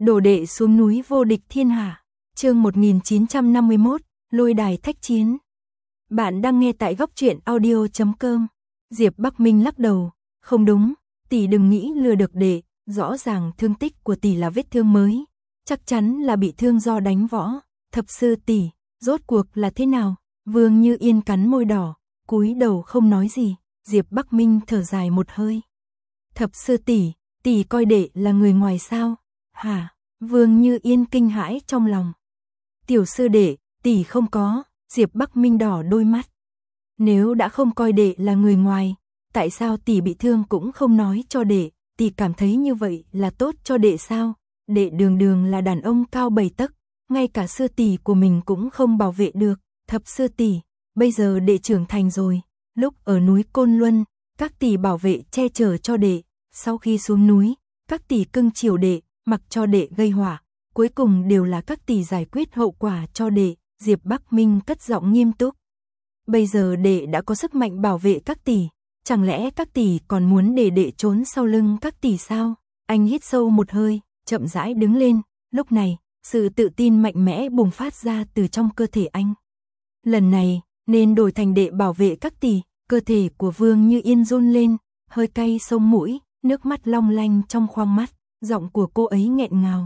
Đồ đệ xuống núi vô địch thiên hạ. Chương 1951, Lôi đài thách chiến. Bạn đang nghe tại góc truyện audio.com. Diệp Bắc Minh lắc đầu, không đúng, tỷ đừng nghĩ lừa được đệ, rõ ràng thương tích của tỷ là vết thương mới, chắc chắn là bị thương do đánh võ. Thập sư tỷ, rốt cuộc là thế nào? Vương Như Yên cắn môi đỏ, cúi đầu không nói gì. Diệp Bắc Minh thở dài một hơi. Thập sư tỷ coi đệ là người ngoài sao? Hả? Vương Như Yên kinh hãi trong lòng. Tiểu sư đệ, tỷ không có. Diệp Bắc Minh đỏ đôi mắt. Nếu đã không coi đệ là người ngoài, tại sao tỷ bị thương cũng không nói cho đệ? Tỷ cảm thấy như vậy là tốt cho đệ sao? Đệ đường đường là đàn ông cao 7 tấc, ngay cả sư tỷ của mình cũng không bảo vệ được. Thập sư tỷ, bây giờ đệ trưởng thành rồi, lúc ở núi Côn Luân, các tỷ bảo vệ che chở cho đệ, sau khi xuống núi, các tỷ cưng chiều đệ, mặc cho đệ gây họa, cuối cùng đều là các tỷ giải quyết hậu quả cho đệ. Diệp Bắc Minh cất giọng nghiêm túc. Bây giờ đệ đã có sức mạnh bảo vệ các tỷ, chẳng lẽ các tỷ còn muốn để đệ trốn sau lưng các tỷ sao? Anh hít sâu một hơi, chậm rãi đứng lên, lúc này, sự tự tin mạnh mẽ bùng phát ra từ trong cơ thể anh. Lần này, nên đổi thành đệ bảo vệ các tỷ. Cơ thể của Vương Như Yên run lên, hơi cay sông mũi, nước mắt long lanh trong khoang mắt, giọng của cô ấy nghẹn ngào.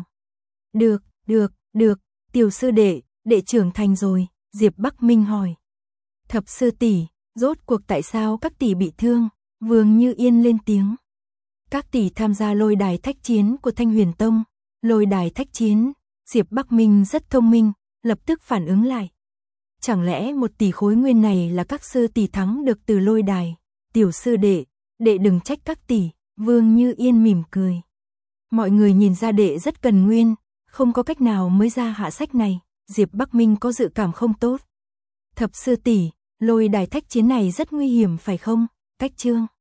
Được, tiểu sư đệ trưởng thành rồi. Diệp Bắc Minh hỏi. Thập sư tỷ, rốt cuộc tại sao các tỷ bị thương? Vương Như Yên lên tiếng. Các tỷ tham gia lôi đài thách chiến của Thanh Huyền Tông. Lôi đài thách chiến. Diệp Bắc Minh rất thông minh, lập tức phản ứng lại. Chẳng lẽ 1 tỷ khối nguyên này là các sư tỷ thắng được từ lôi đài? Tiểu sư đệ đừng trách các tỷ. Vương Như Yên mỉm cười. Mọi người nhìn ra đệ rất cần nguyên, không có cách nào mới ra hạ sách này. Diệp Bắc Minh có dự cảm không tốt. Thập sư tỷ, lôi đài thách chiến này rất nguy hiểm phải không? Cách chương